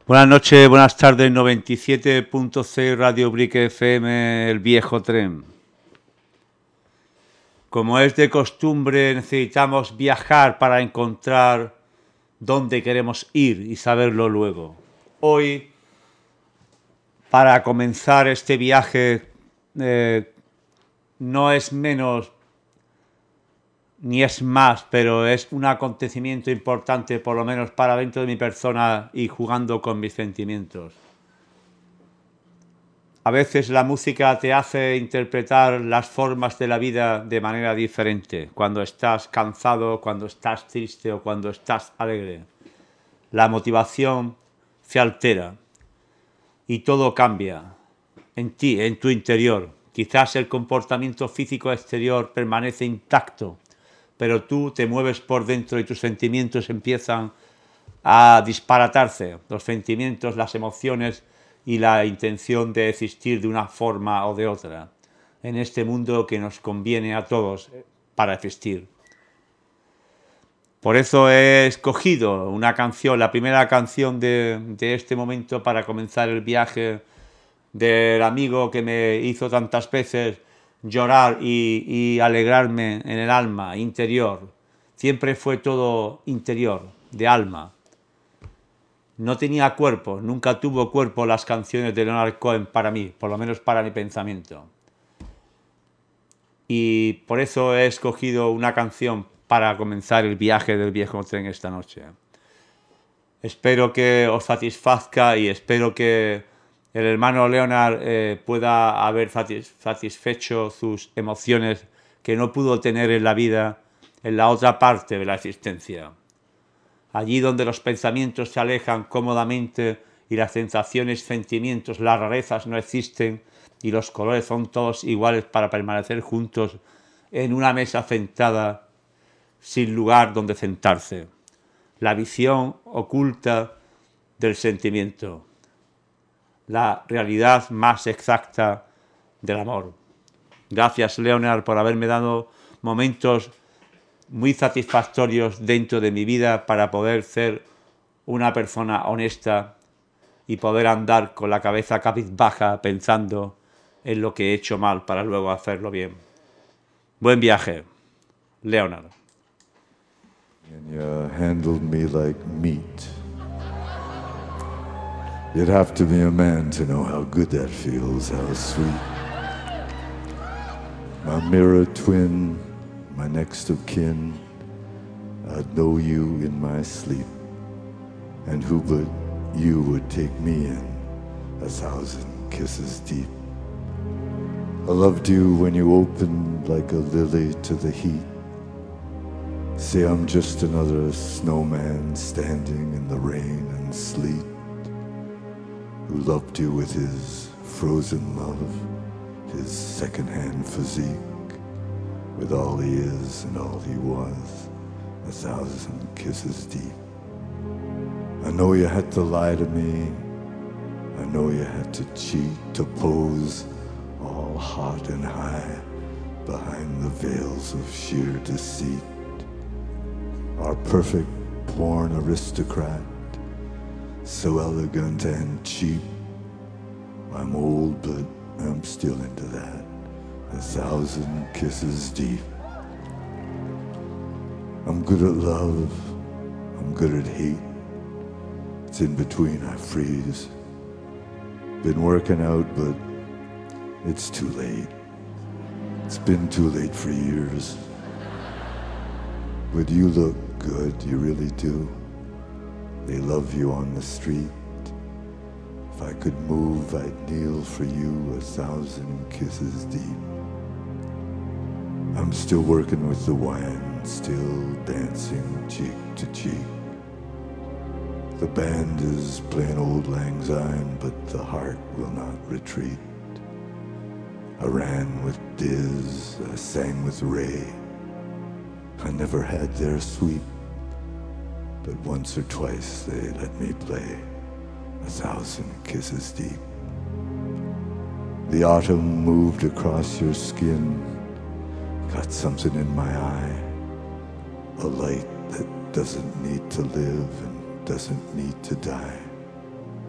Buenas noches, buenas tardes, 97.6 Radio Brick FM, El Viejo Tren. Como es de costumbre, necesitamos viajar para encontrar dónde queremos ir y saberlo luego. Hoy, para comenzar este viaje, no es menos ni es más, pero es un acontecimiento importante, por lo menos para dentro de mi persona y jugando con mis sentimientos. A veces la música te hace interpretar las formas de la vida de manera diferente, cuando estás cansado, cuando estás triste o cuando estás alegre. La motivación se altera y todo cambia en ti, en tu interior. Quizás el comportamiento físico exterior permanece intacto, pero tú te mueves por dentro y tus sentimientos empiezan a disparatarse. Los sentimientos, las emociones y la intención de existir de una forma o de otra en este mundo que nos conviene a todos para existir. Por eso he escogido una canción, la primera canción de este momento para comenzar el viaje del amigo que me hizo tantas veces llorar y alegrarme en el alma, interior. Siempre fue todo interior, de alma. No tenía cuerpo, nunca tuvo cuerpo las canciones de Leonard Cohen para mí, por lo menos para mi pensamiento. Y por eso he escogido una canción para comenzar el viaje del viejo tren esta noche. Espero que os satisfazca y espero que el hermano Leonard pueda haber satisfecho sus emociones que no pudo tener en la vida, en la otra parte de la existencia. Allí donde los pensamientos se alejan cómodamente y las sensaciones, sentimientos, las rarezas no existen y los colores son todos iguales para permanecer juntos en una mesa sentada sin lugar donde sentarse. La visión oculta del sentimiento. La realidad más exacta del amor. Gracias, Leonard, por haberme dado momentos muy satisfactorios dentro de mi vida para poder ser una persona honesta y poder andar con la cabeza cabizbaja pensando en lo que he hecho mal para luego hacerlo bien. Buen viaje, Leonard. And you handled me like meat. You'd have to be a man to know how good that feels, how sweet. My mirror twin, my next of kin, I'd know you in my sleep. And who but you would take me in 1,000 kisses deep. I loved you when you opened like a lily to the heat. Say I'm just another snowman standing in the rain and sleet, who loved you with his frozen love, his second-hand physique, with all he is and all he was, 1,000 kisses deep. I know you had to lie to me, I know you had to cheat, to pose all hot and high behind the veils of sheer deceit. Our perfect porn aristocrat, so elegant and cheap. I'm old, but I'm still into that, 1,000 kisses deep. I'm good at love, I'm good at hate. It's in between I freeze. Been working out, but it's too late. It's been too late for years. But you look good, you really do. They love you on the street. If I could move, I'd kneel for you 1,000 kisses deep. I'm still working with the wine, still dancing cheek to cheek. The band is playing Auld Lang Syne, but the heart will not retreat. I ran with Diz, I sang with Ray. I never had their sweep, but once or twice they let me play 1,000 kisses deep. The autumn moved across your skin, got something in my eye, a light that doesn't need to live and doesn't need to die.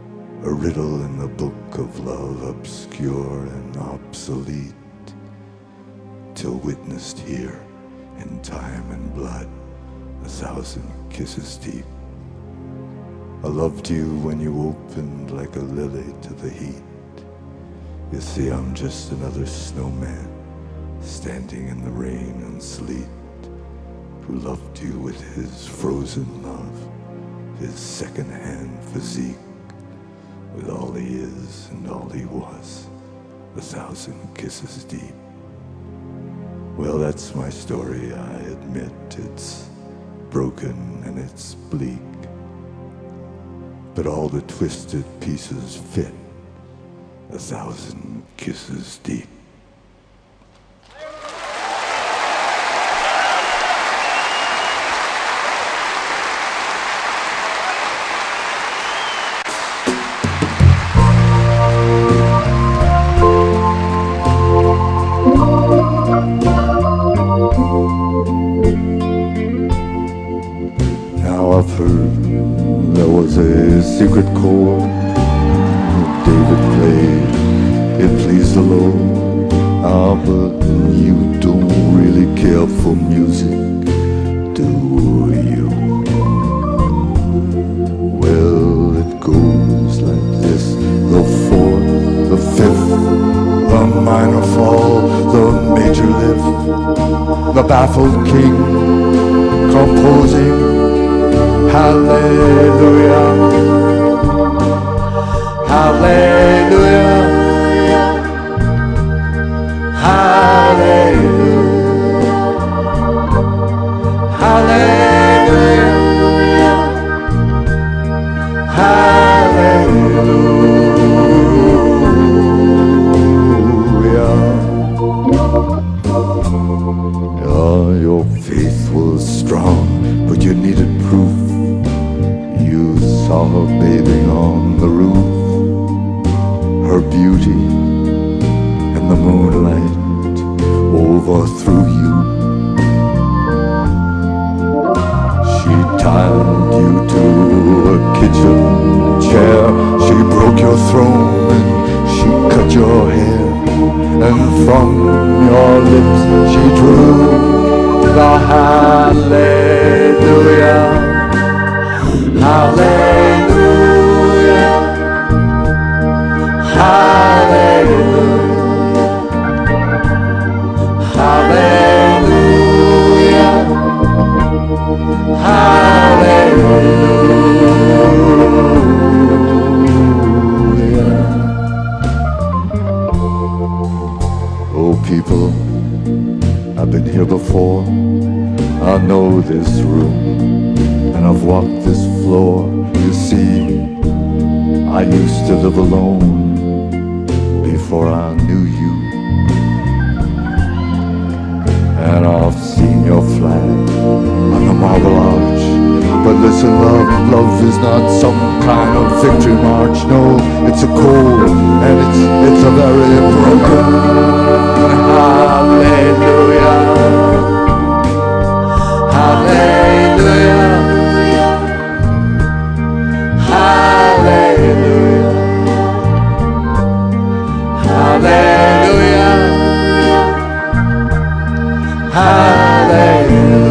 a riddle in the book of love, obscure and obsolete, till witnessed here in time and blood, 1,000 kisses deep. I loved you when you opened like a lily to the heat. You see, I'm just another snowman standing in the rain and sleet, who loved you with his frozen love, his second-hand physique, with all he is and all he was, 1,000 kisses deep. Well, that's my story, I admit. It's broken and it's bleak, but all the twisted pieces fit, 1,000 kisses deep. Now I've heard there was a secret chord David played, it pleased the Lord. Ah, but you don't really care for music, do you? Well, it goes like this: the fourth, the fifth, the minor fall, the major lift, the baffled king composing hallelujah, hallelujah, hallelujah, hallelujah, hallelujah. Oh, your faith was strong, but you needed proof. You saw her bathing on the roof, her beauty and the moonlight overthrew you. She tied you to a kitchen chair, she broke your throne and she cut your hair, and from your lips she drew the hallelujah, hallelujah, hallelujah, hallelujah, hallelujah. Oh, people, I've been here before. I know this room, and I've walked this floor. You see, I used to live alone before I knew you, and I've seen your flag on the Marble Arch. But listen, love is not some kind of victory march. No, it's a cold and it's a very broken hallelujah, hallelujah, hallelujah, hallelujah, hallelujah.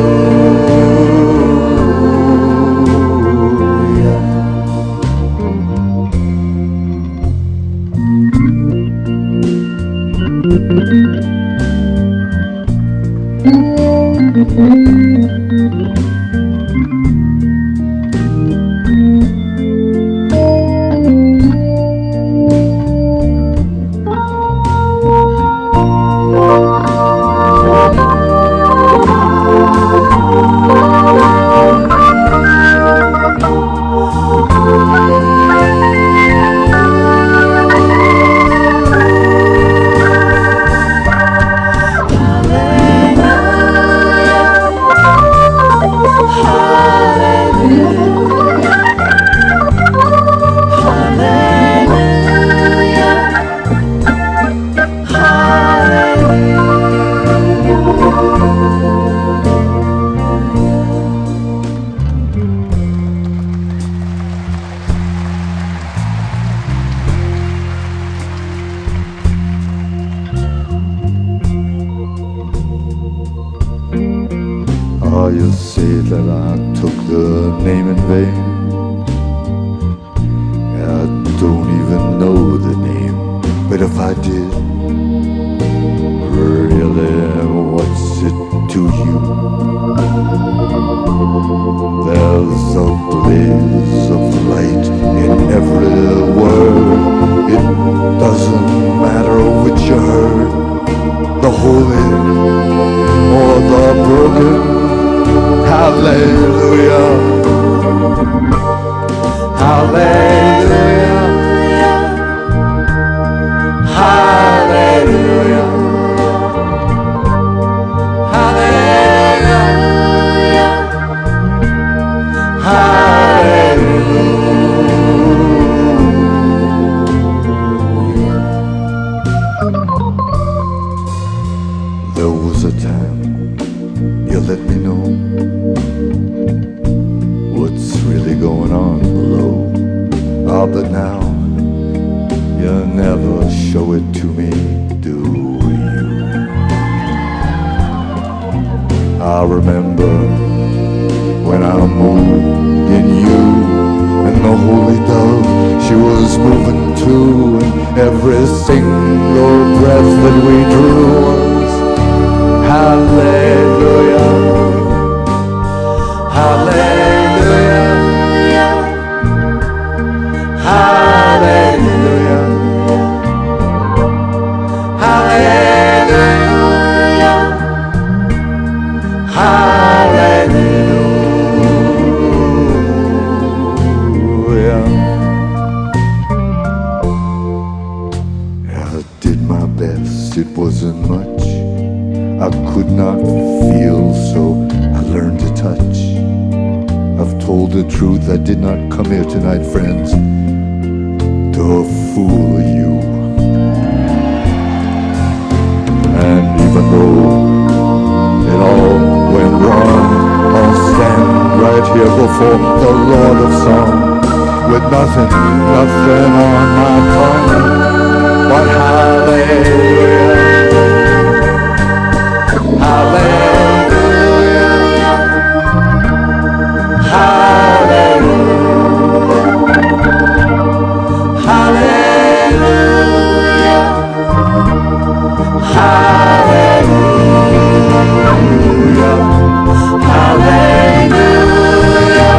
that I took the name in vain. I don't even know the name, but if I did, really, what's it to you? There's a blaze of light in every word. It doesn't matter which you heard, the holy or the broken. Hallelujah, hallelujah, hallelujah, hallelujah, hallelujah. There was a time you let me know what's really going on below. Oh, but now you never show it to me, do you? I remember when I moved in you, and the holy dove, she was moving too, and every single breath that we drew was hallelujah, hallelujah, hallelujah, hallelujah, hallelujah. I did my best, it wasn't much. I could not feel, so I learned to touch. I've told the truth, I did not come here tonight, friends, to fool you. And even though it all went wrong, I'll stand right here before the Lord of Song with nothing on my tongue but hallelujah, hallelujah, hallelujah, hallelujah, hallelujah, hallelujah,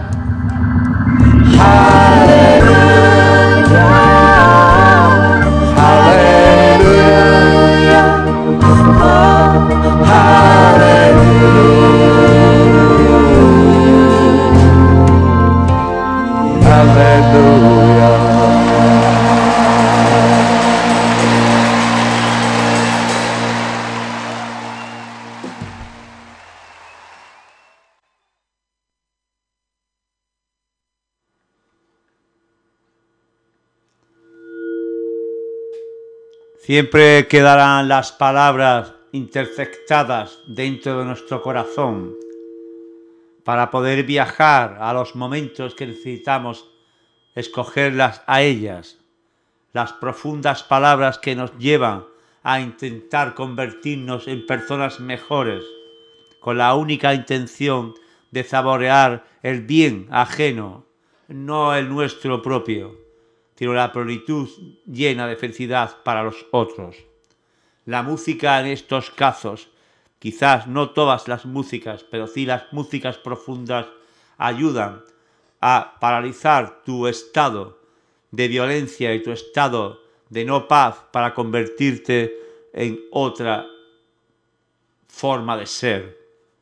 Siempre quedarán las palabras interceptadas dentro de nuestro corazón para poder viajar a los momentos que necesitamos escogerlas a ellas, las profundas palabras que nos llevan a intentar convertirnos en personas mejores, con la única intención de saborear el bien ajeno, no el nuestro propio, sino la plenitud llena de felicidad para los otros. La música en estos casos, quizás no todas las músicas, pero sí las músicas profundas, ayudan a paralizar tu estado de violencia y tu estado de no paz para convertirte en otra forma de ser.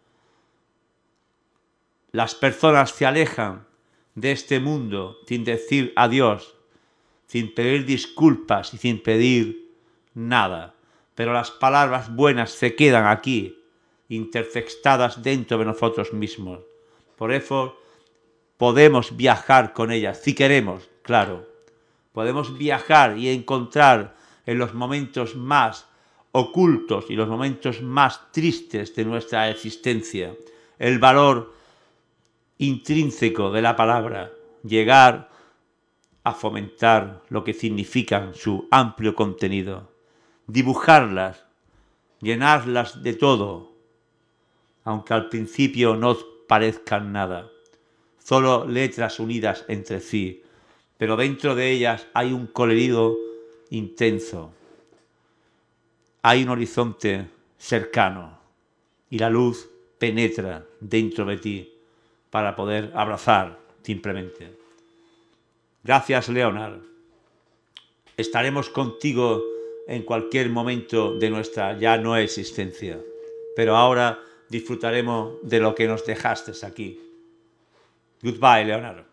Las personas se alejan de este mundo sin decir adiós, sin pedir disculpas y sin pedir nada. Pero las palabras buenas se quedan aquí, interceptadas dentro de nosotros mismos. Por eso podemos viajar con ellas, si queremos, claro. Podemos viajar y encontrar en los momentos más ocultos y los momentos más tristes de nuestra existencia el valor intrínseco de la palabra, llegar a fomentar lo que significan su amplio contenido, dibujarlas, llenarlas de todo, aunque al principio nos parezcan nada, solo letras unidas entre sí, pero dentro de ellas hay un colorido intenso, hay un horizonte cercano y la luz penetra dentro de ti para poder abrazar simplemente. Gracias, Leonard. Estaremos contigo en cualquier momento de nuestra ya no existencia, pero ahora disfrutaremos de lo que nos dejaste aquí. Goodbye, Leonard.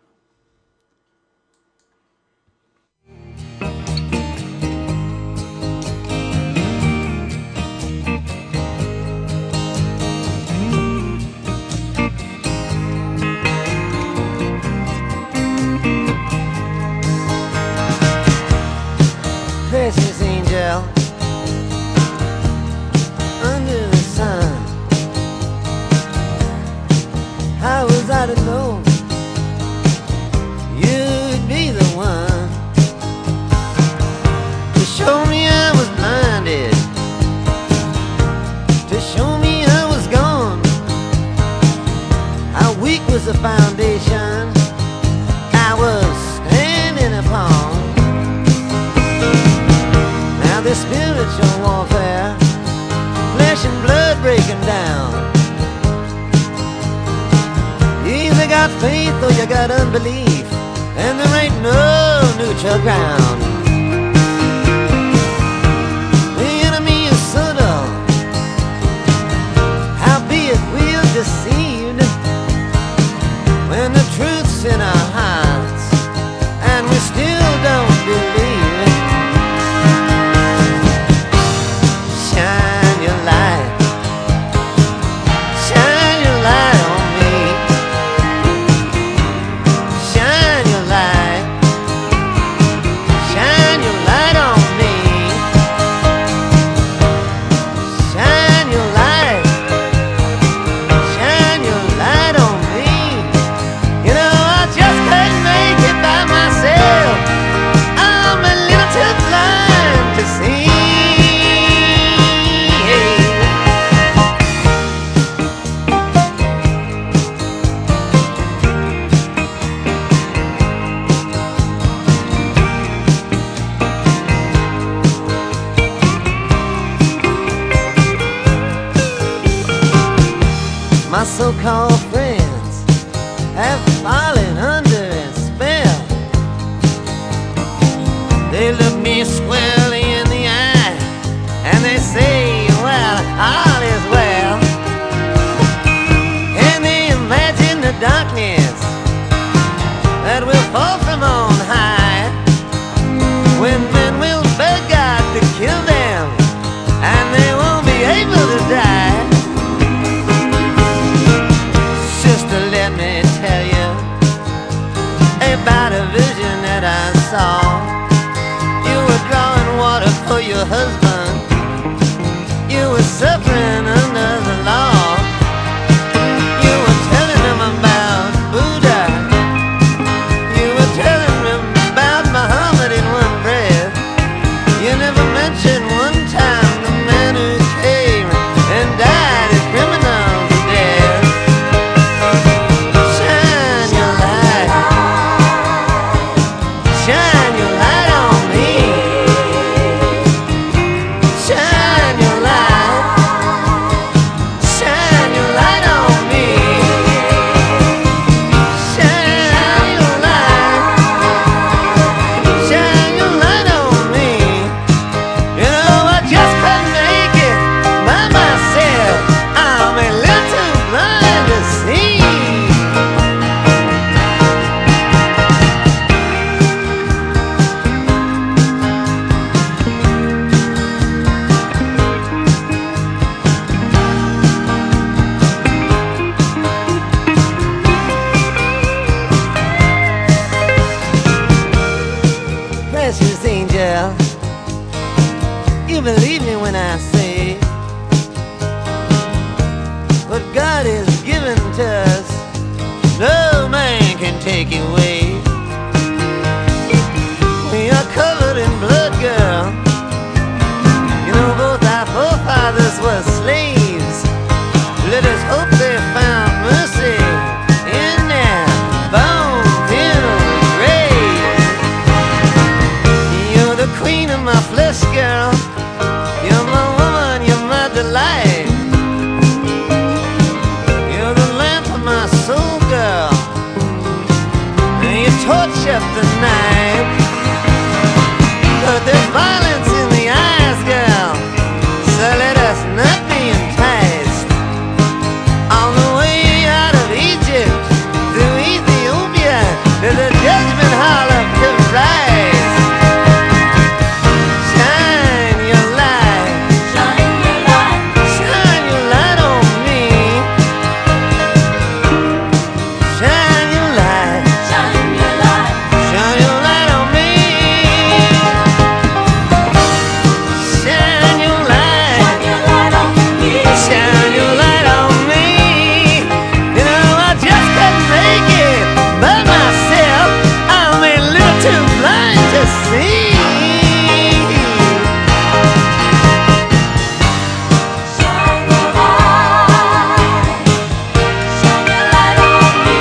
Precious angel, under the sun, how was I to know you'd be the one to show me I was blinded, to show me I was gone? How weak was the foundation I was standing upon? This spiritual warfare, flesh and blood breaking down. You either got faith or you got unbelief, and there ain't no neutral ground. The enemy is subtle, howbeit we're deceived when the truth's in our hearts and we still don't believe. My so-called friends have fallen under a spell. They look me squarely in the eye and they say, well, all is well. And they imagine the darkness that will fall from on high, when men will beg God to kill them and they won't be able to die. Let me tell you about a vision that I saw. You were drawing water for your husband. You were suffering under the law. You were telling him about Buddha. You were telling him about Muhammad in one breath. You never mentioned one time the man who came and died a criminal's death. Shine your light on me. Shine your you believe me when I say what God has given to us, no man can take away. We are covered in blood, girl. You know both our forefathers were slaves. Let us hope they found mercy up the night. But there's violence in the eyes, girl, so let us not be enticed. On the way out of Egypt, through Ethiopia, there's a judgment hall of Christ. Shine your light, shine your light, shine your light on me. Shine your light, shine your light, shine your light on me. Shine your light, shine your light on me. Shine your light on me. You know I just couldn't make it by myself. I'm a little too blind to see. Shine your light, shine your light on me.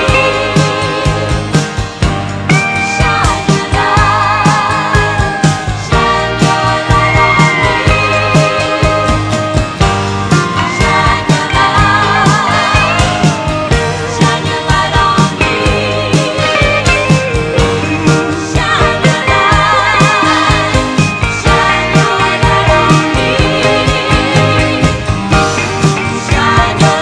Shine your light, shine your light on me. Shine your light, shine your light on me. Shine your light, shine your light on me. Shine your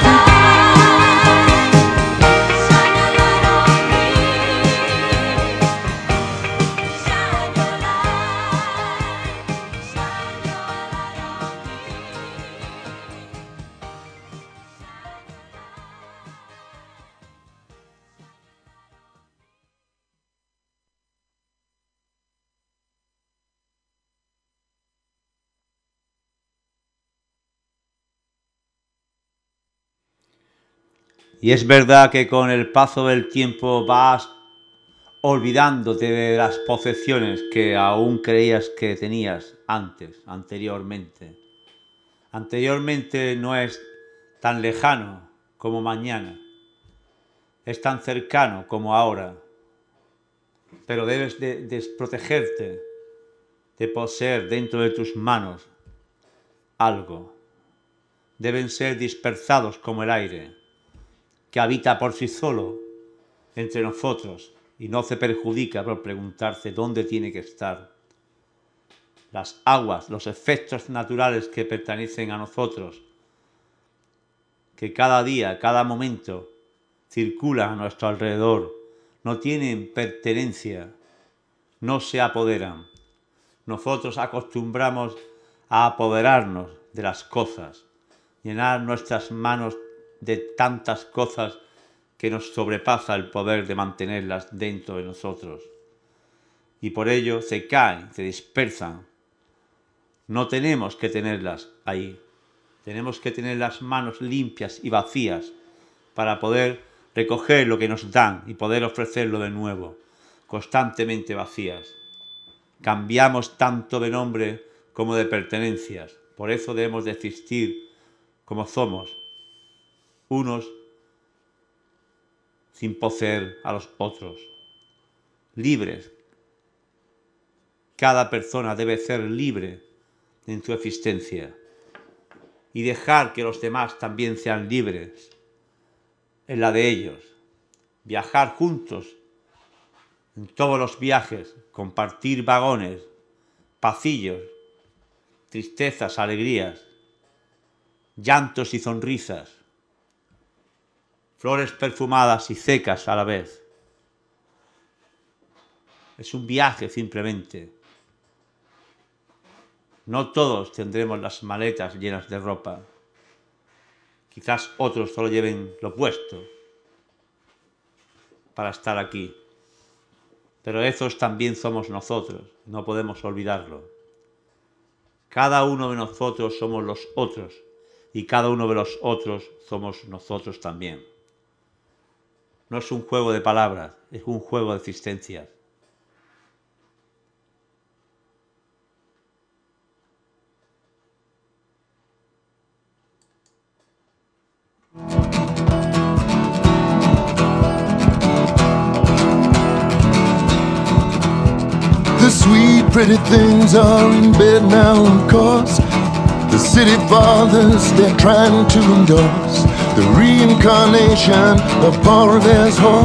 Y es verdad que con el paso del tiempo vas olvidándote de las posesiones que aún creías que tenías anteriormente. Anteriormente no es tan lejano como mañana, es tan cercano como ahora, pero debes de desprotegerte de poseer dentro de tus manos algo. Deben ser dispersados como el aire, que habita por sí solo entre nosotros y no se perjudica por preguntarse dónde tiene que estar. Las aguas, los efectos naturales que pertenecen a nosotros, que cada día, cada momento circulan a nuestro alrededor, no tienen pertenencia, no se apoderan. Nosotros acostumbramos a apoderarnos de las cosas, llenar nuestras manos de tantas cosas que nos sobrepasa el poder de mantenerlas dentro de nosotros. Y por ello se caen, se dispersan. No tenemos que tenerlas ahí. Tenemos que tener las manos limpias y vacías para poder recoger lo que nos dan y poder ofrecerlo de nuevo, constantemente vacías. Cambiamos tanto de nombre como de pertenencias. Por eso debemos de existir como somos, unos sin poseer a los otros, libres. Cada persona debe ser libre en su existencia y dejar que los demás también sean libres en la de ellos. Viajar juntos en todos los viajes, compartir vagones, pasillos, tristezas, alegrías, llantos y sonrisas, flores perfumadas y secas a la vez. Es un viaje simplemente. No todos tendremos las maletas llenas de ropa. Quizás otros solo lleven lo puesto para estar aquí. Pero esos también somos nosotros, no podemos olvidarlo. Cada uno de nosotros somos los otros y cada uno de los otros somos nosotros también. No es un juego de palabras, es un juego de existencias. The sweet, pretty things are in bed now, of course. The city fathers, they're trying to endorse the reincarnation of Paul Revere's horse.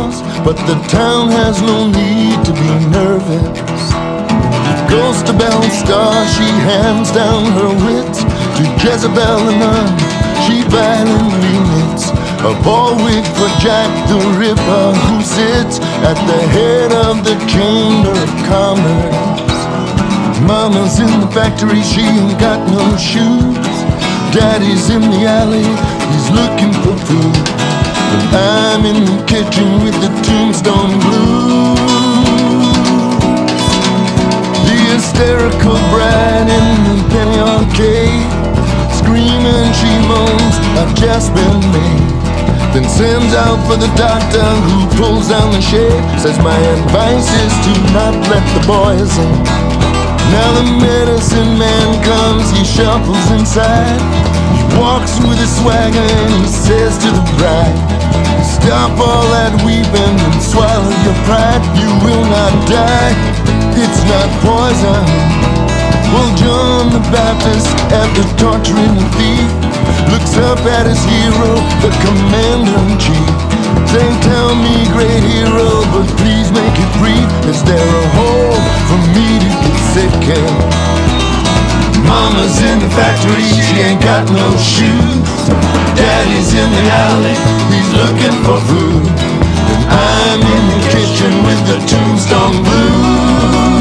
but the town has no need to be nervous. Goes to Belstar, she hands down her wits to Jezebel the nun. She violently knits a ball wig for Jack the Ripper, who sits at the head of the Chamber of Commerce. Mama's in the factory, she ain't got no shoes. Daddy's in the alley, he's looking for food. And I'm in the kitchen with the Tombstone Blues. The hysterical bride in the penny arcade, screaming she moans, I've just been made. Then sends out for the doctor, who pulls down the shade. Says my advice is to not let the boys in. Now the medicine man comes, he shuffles inside. He walks with a swagger and he says to the bride, stop all that weeping and swallow your pride. You will not die, it's not poison. Well, John the Baptist, after torturing the thief, looks up at his hero, the commander-in-chief, saying, tell me, great hero, but please make it brief. Is there a hole for me to get sick in? Mama's in the factory, she ain't got no shoes. Daddy's in the alley, he's looking for food. And I'm in the kitchen with the Tombstone Blues.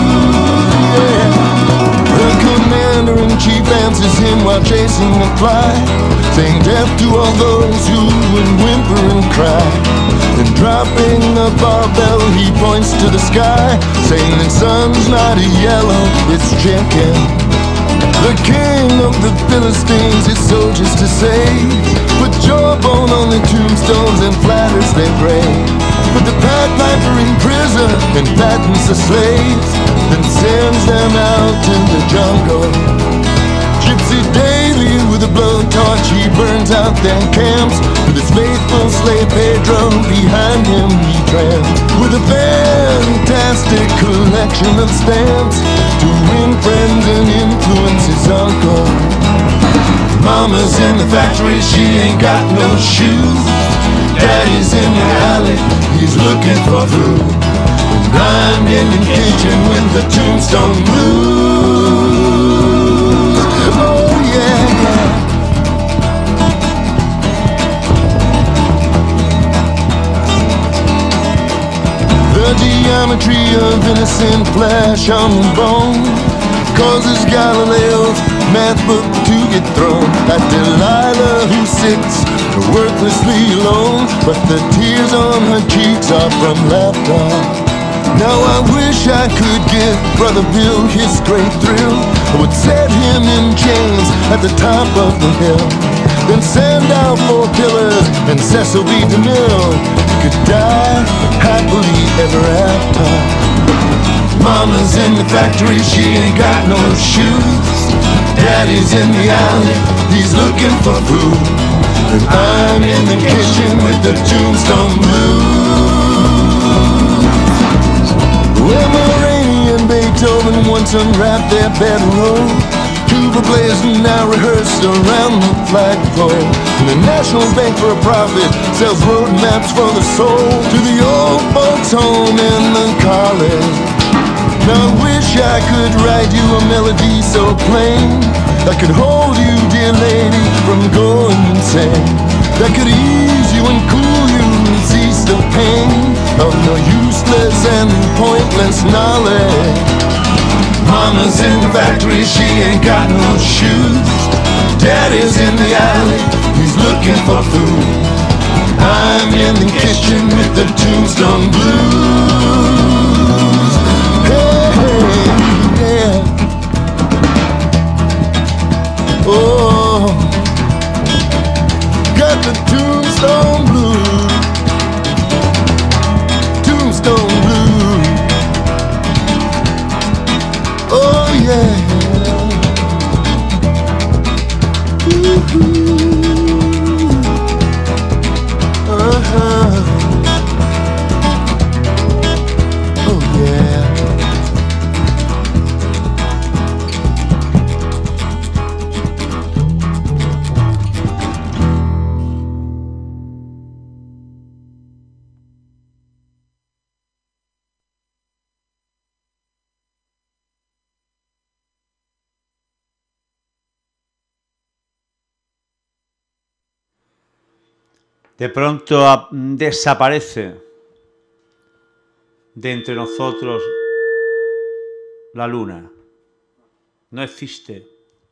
The commander-in-chief answers him while chasing a fly, saying death to all those who would whimper and cry. Then dropping the barbell, he points to the sky, saying the sun's not yellow, it's chicken. The king of the Philistines, his soldiers to save, put jawbone on the tombstones and flatters their grave. Put the Pied Piper in prison and fattens the slaves, then sends them out in the jungle. Gypsy Davy with a blowtorch, he burns out their camps. With his faithful slave Pedro behind him he tramps. With a fantastic collection of stamps to win friends and influence his uncle. Mama's in the factory, she ain't got no shoes. Daddy's in the alley, he's looking for food. And I'm in the kitchen with the Tombstone Blues. Oh yeah, yeah. The geometry of innocent flesh on the bone causes Galileo's math book to get thrown at Delilah, who sits worthlessly alone, but the tears on her cheeks are from laughter. Now I wish I could give Brother Bill his great thrill. I would set him in chains at the top of the hill, then send out 4 pillars and Cecil B. DeMille. He could die happily ever after. Mama's in the factory, she ain't got no shoes. Daddy's in the alley, he's looking for food. And I'm in the kitchen with the Tombstone Blues. Well, Mulroney and Beethoven once unwrapped their bedroll. Tuba players now rehearse around the flagpole. And the National Bank for a profit sells road maps for the soul to the old folks home in the college. Now I wish I could write you a melody so plain that could hold you, dear lady, from going insane. That could ease you and cool you and cease the pain of your useless and pointless knowledge. Mama's in the factory, she ain't got no shoes. Daddy's in the alley, he's looking for food. I'm in the kitchen with the Tombstone Blues. Yeah. Oh, got the Tombstone Blues. Tombstone Blues. Oh yeah. Ooh-hoo. De pronto desaparece de entre nosotros la luna. No existe.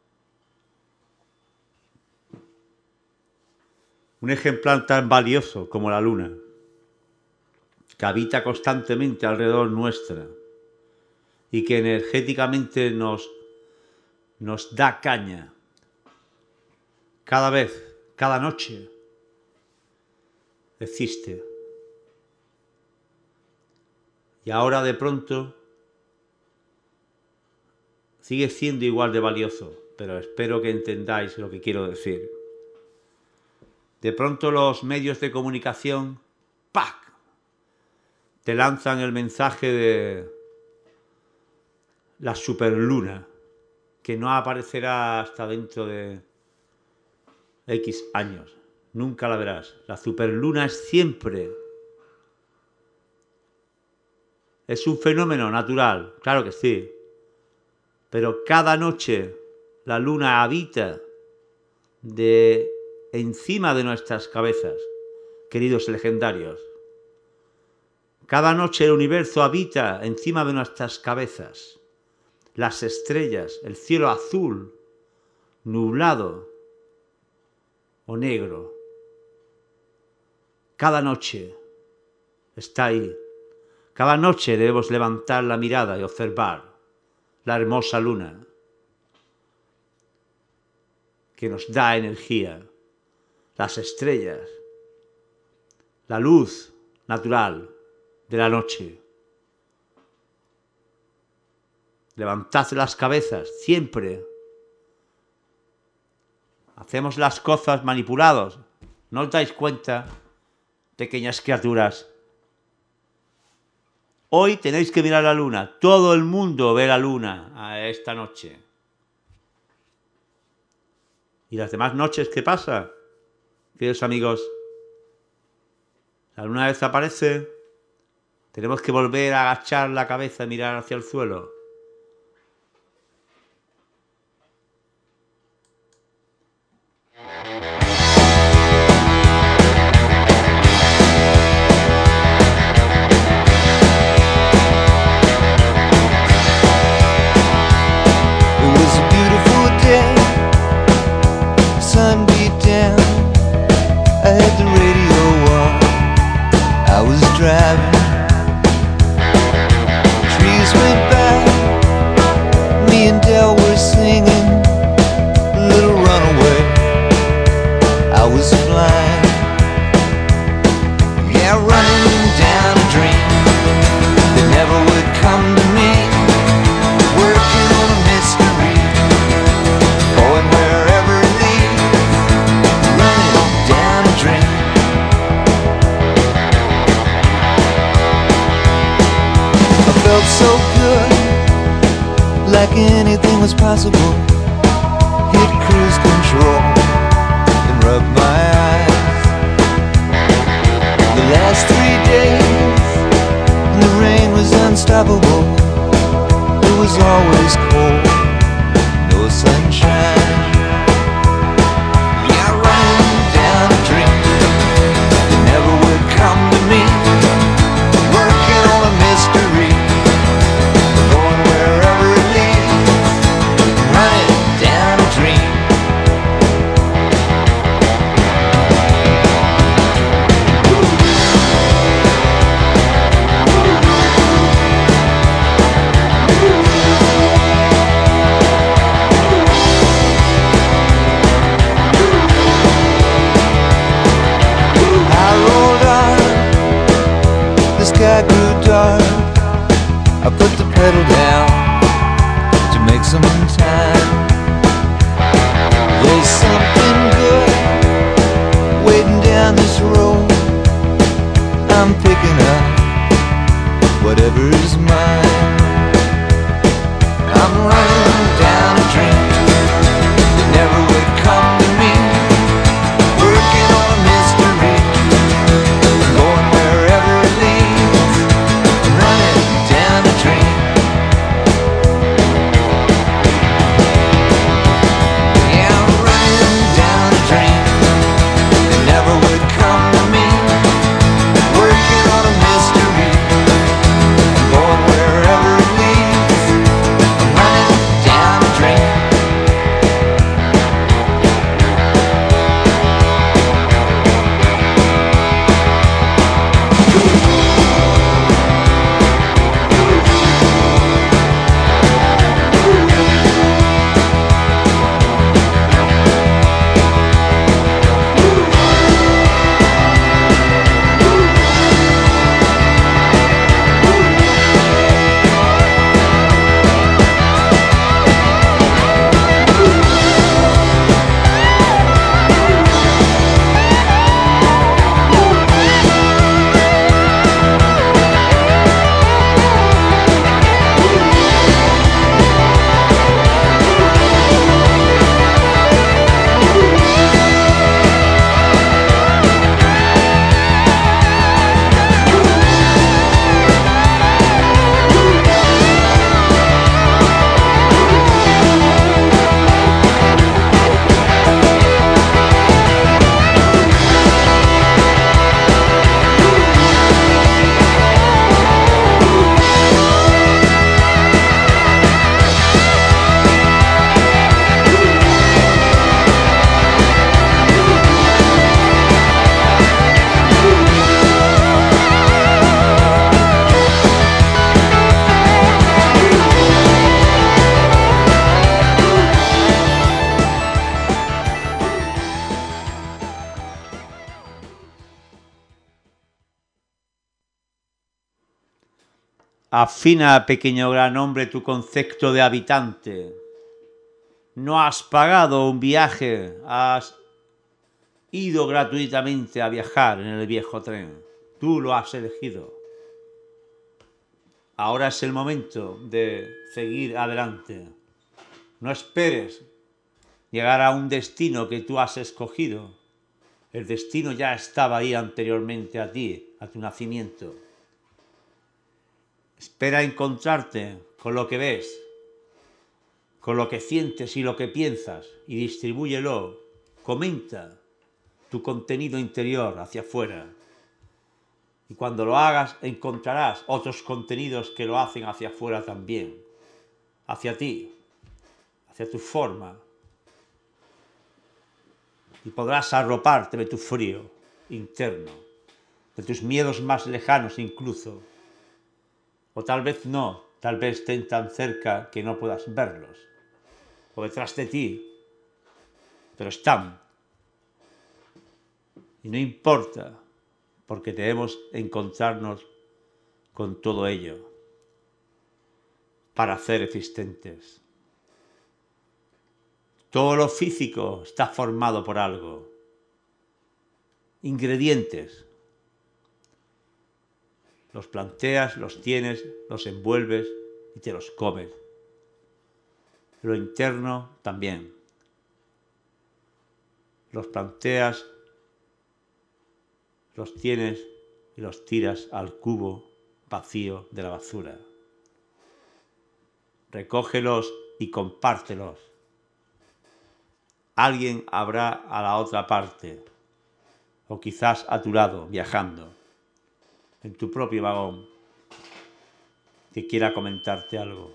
Un ejemplar tan valioso como la luna, que habita constantemente alrededor nuestra y que energéticamente nos da caña cada vez, cada noche, existe. Y ahora de pronto sigue siendo igual de valioso, pero espero que entendáis lo que quiero decir. De pronto los medios de comunicación, ¡pac!, te lanzan el mensaje de la superluna, que no aparecerá hasta dentro de X años. Nunca la verás. La superluna es siempre. Es un fenómeno natural, claro que sí. Pero cada noche la luna habita encima de nuestras cabezas, queridos legendarios. Cada noche el universo habita encima de nuestras cabezas. Las estrellas, el cielo azul, nublado o negro. Cada noche está ahí. Cada noche debemos levantar la mirada y observar la hermosa luna que nos da energía, las estrellas, la luz natural de la noche. Levantad las cabezas siempre. Hacemos las cosas manipulados. ¿No os dais cuenta, pequeñas criaturas? Hoy tenéis que mirar la luna. Todo el mundo ve la luna a esta noche. ¿Y las demás noches qué pasa? Queridos amigos, la luna desaparece. Tenemos que volver a agachar la cabeza y mirar hacia el suelo. Driving, trees went by, me and Del were singing Little Runaway. I was blind, yeah, running down a dream that never would come to me, working on a mystery, going wherever it leads, running down a dream. Felt so good, like anything was possible. Hit cruise control and rub my eyes. The last 3 days, and the rain was unstoppable. It was always cold, no sunshine. Yeah, running down a dream that never would come to me, working on a mystery, going wherever it leads, running down a dream. I rolled on, the sky grew dark. I put the pedal down to make some time. There's something good waiting down this road. I'm picking up whatever's mine. I'm running down a dream that never would come to me, working on a mystery, going wherever it leads, running down a dream. Yeah, I'm running down a dream that never would come to Afina, pequeño gran hombre, tu concepto de habitante. No has pagado un viaje, has ido gratuitamente a viajar en el viejo tren. Tú lo has elegido. Ahora es el momento de seguir adelante. No esperes llegar a un destino que tú has escogido. El destino ya estaba ahí anteriormente a ti, a tu nacimiento. Espera encontrarte con lo que ves, con lo que sientes y lo que piensas, y distribúyelo. Comenta tu contenido interior hacia afuera. Y cuando lo hagas, encontrarás otros contenidos que lo hacen hacia afuera también, hacia ti, hacia tu forma. Y podrás arroparte de tu frío interno, de tus miedos más lejanos incluso. O tal vez no, tal vez estén tan cerca que no puedas verlos, o detrás de ti, pero están. Y no importa, porque debemos encontrarnos con todo ello para ser existentes. Todo lo físico está formado por algo. Ingredientes. Los planteas, los tienes, los envuelves y te los comes. Lo interno también. Los planteas, los tienes y los tiras al cubo vacío de la basura. Recógelos y compártelos. Alguien habrá a la otra parte, o quizás a tu lado, viajando, en tu propio vagón, que quiera comentarte algo.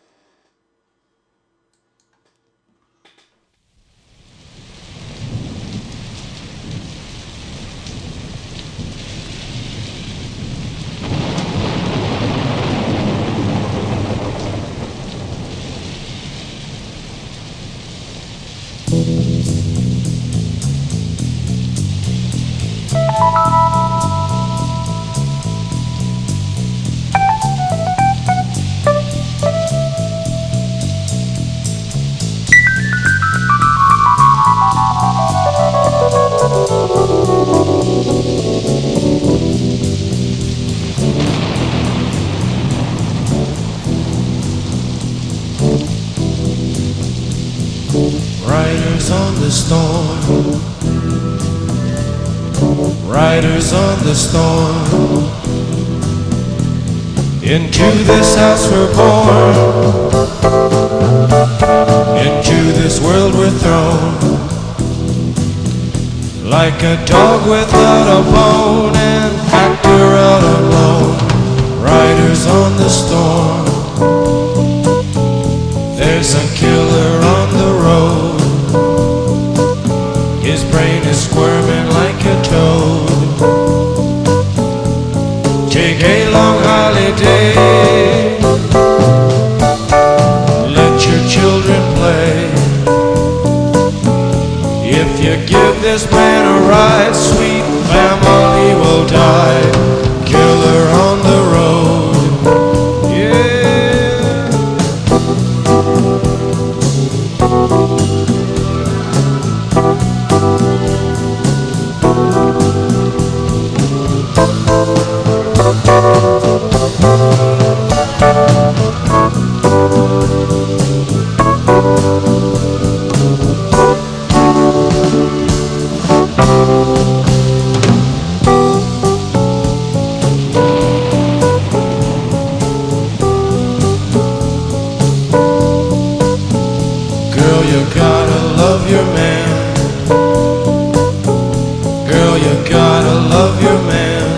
Riders on the storm, riders on the storm. Into this house we're born, into this world we're thrown. Like a dog without a bone, an actor out alone. Riders on the storm, there's a killer on the road. His brain is squirming like a toad. Take a long holiday, let your children play. If you give this man a ride, sweet family will die. Killer on the road, yeah. Girl, you gotta love your man. Girl, you gotta love your man.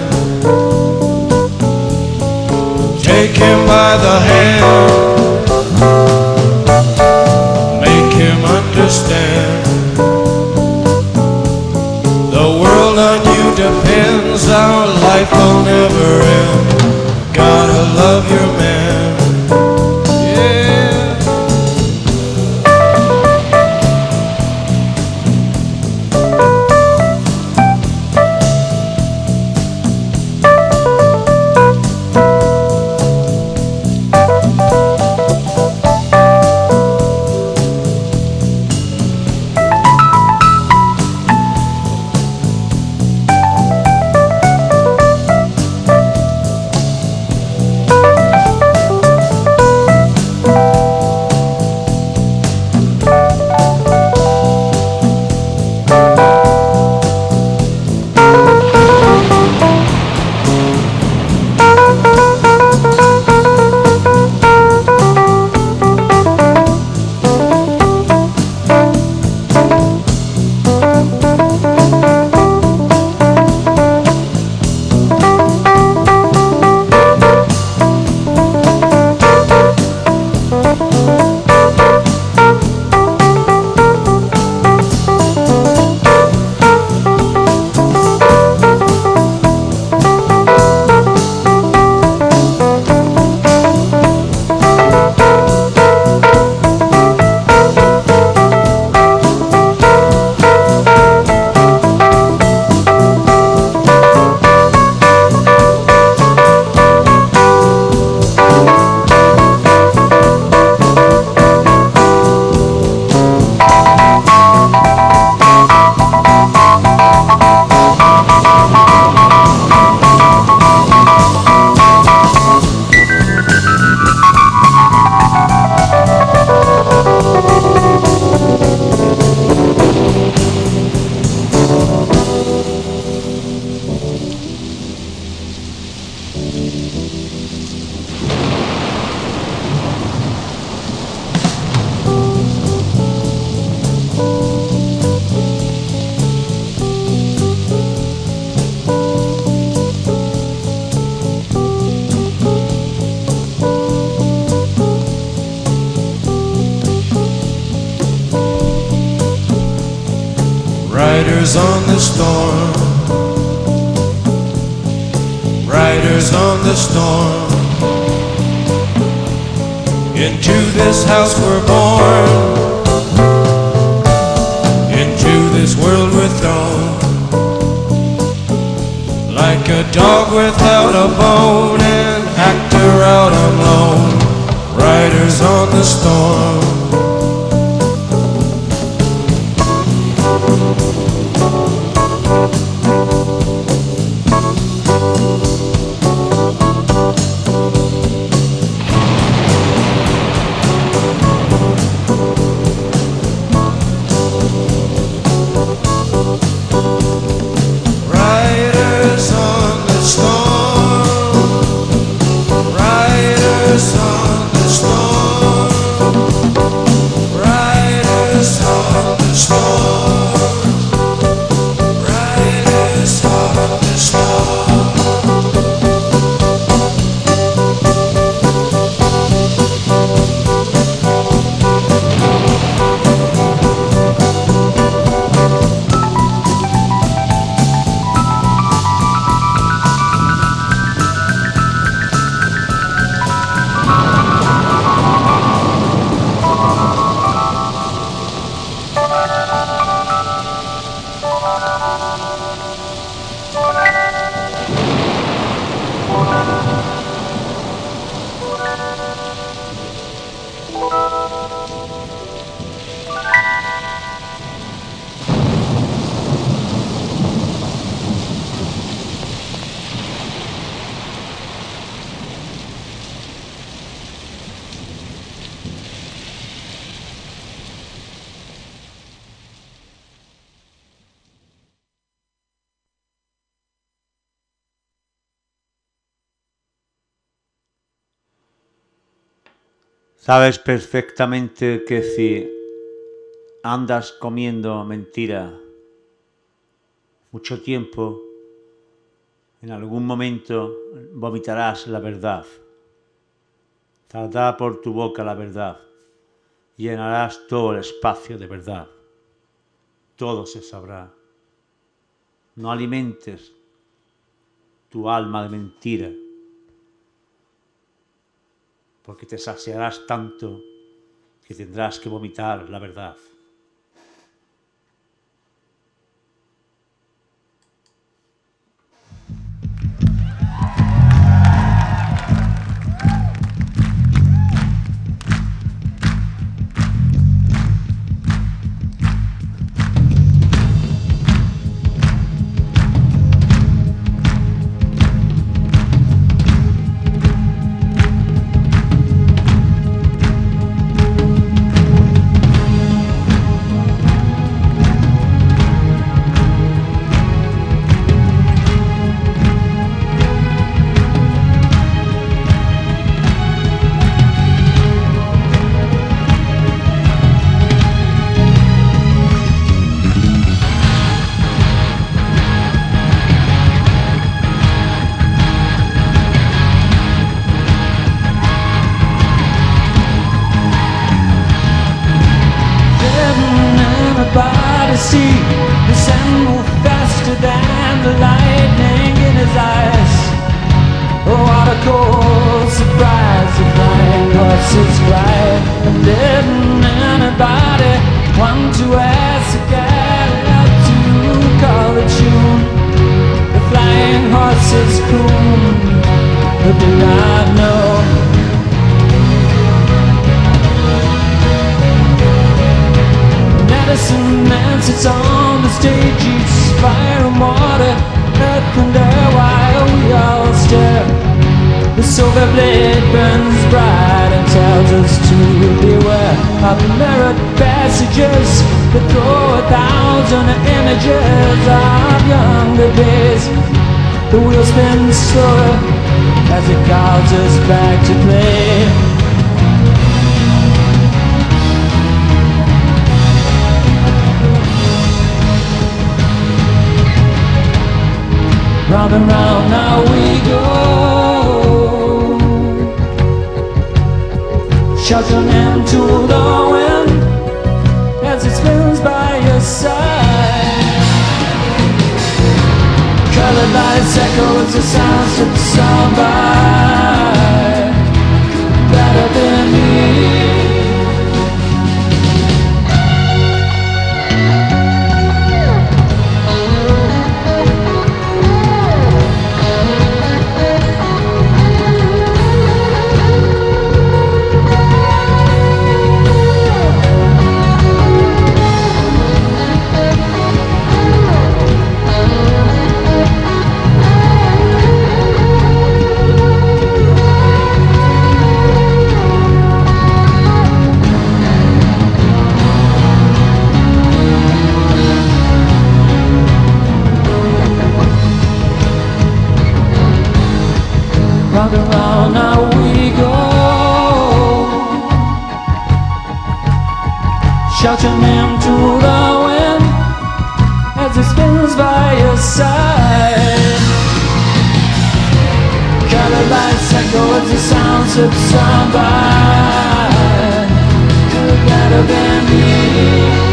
Take him by the hand, make him understand. The world on you depends, our life will never end. Gotta love your man, yeah. Riders on the storm, riders on the storm. Into this house we're born, into this world we're thrown. Like a dog without a bone, an actor out on loan. Riders on the storm. Sabes perfectamente que si andas comiendo mentira mucho tiempo, en algún momento vomitarás la verdad. Saldrá por tu boca la verdad. Llenarás todo el espacio de verdad. Todo se sabrá. No alimentes tu alma de mentira, porque te saciarás tanto que tendrás que vomitar la verdad. See the sun move faster than the lightning in his eyes. Oh, what a cold surprise! The flying horses cry, and didn't anybody want to ask a guy out to call the tune? The flying horses croon, but did not know. Medicine man sits on the stage, eats fire and water, earth and air, while we all stare. The silver blade burns bright and tells us to beware of the mirrored passages that throw 1,000 images of younger days. The wheel spins slower as it calls us back to play. Round and round now we go, shouting into the wind as it spins by your side. Colored lights echo as the sounds of the song by better than me. Round and round now we go, shout your name to the wind as it spins by your side. Colored lights echo as the sounds of somebody. You're better than me.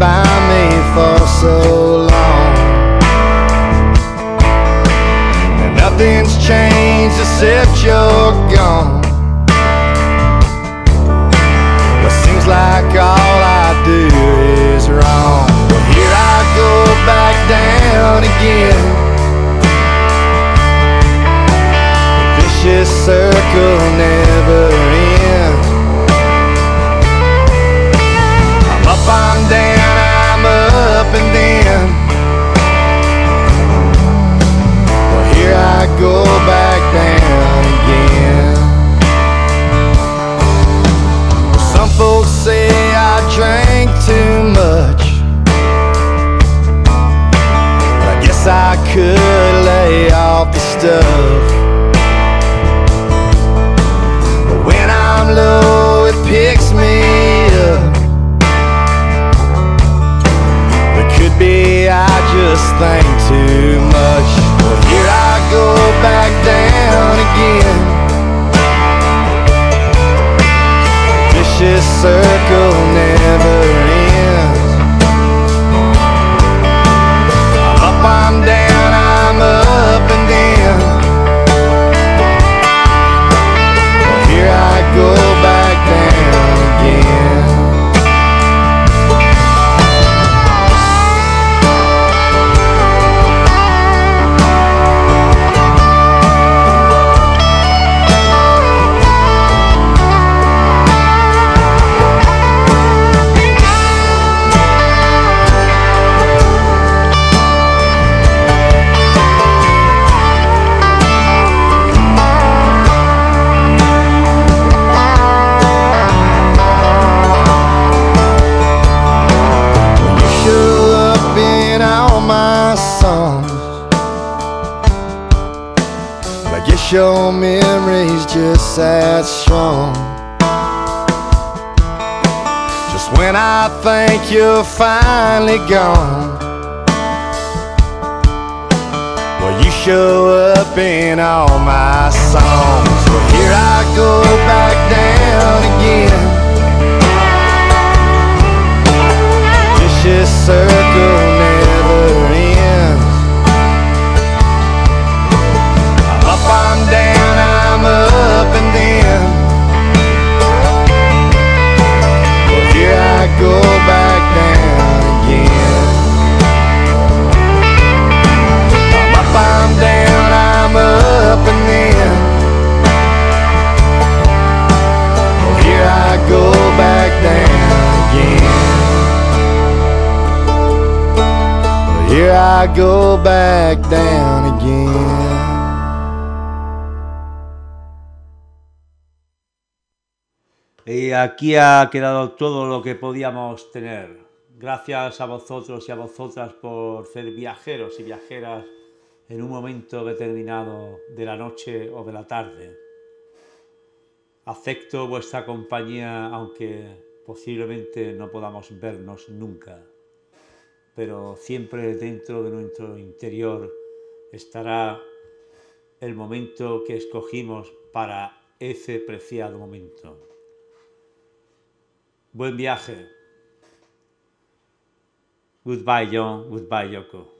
by me for so long, and nothing's changed except you're gone. But seems like all I do is wrong. Well, here I go back down again. The vicious circle never ends. I'm up, I'm down, I'm up and then. Well, here I go back down again. Well, some folks say I drank too much, but I guess I could lay off the stuff. But when I'm low, it picks me up. Could be I just think too much. Well, here I go back down again. Vicious circle never ends. I'm up, I'm down, I'm up and then. Well, here I go back down again. Your memory's just that strong. Just when I think you're finally gone, well, you show up in all my songs. Well, here I go back down again. Vicious circle never ends. I'm down, I'm up and then. Well, here I go back down again. I'm up, I'm down, I'm up and then. Well, here I go back down again. Well, here I go back down again. Y aquí ha quedado todo lo que podíamos tener. Gracias a vosotros y a vosotras por ser viajeros y viajeras en un momento determinado de la noche o de la tarde. Acepto vuestra compañía, aunque posiblemente no podamos vernos nunca, pero siempre dentro de nuestro interior estará el momento que escogimos para ese preciado momento. Buen viaje. Goodbye, John. Goodbye, Yoko.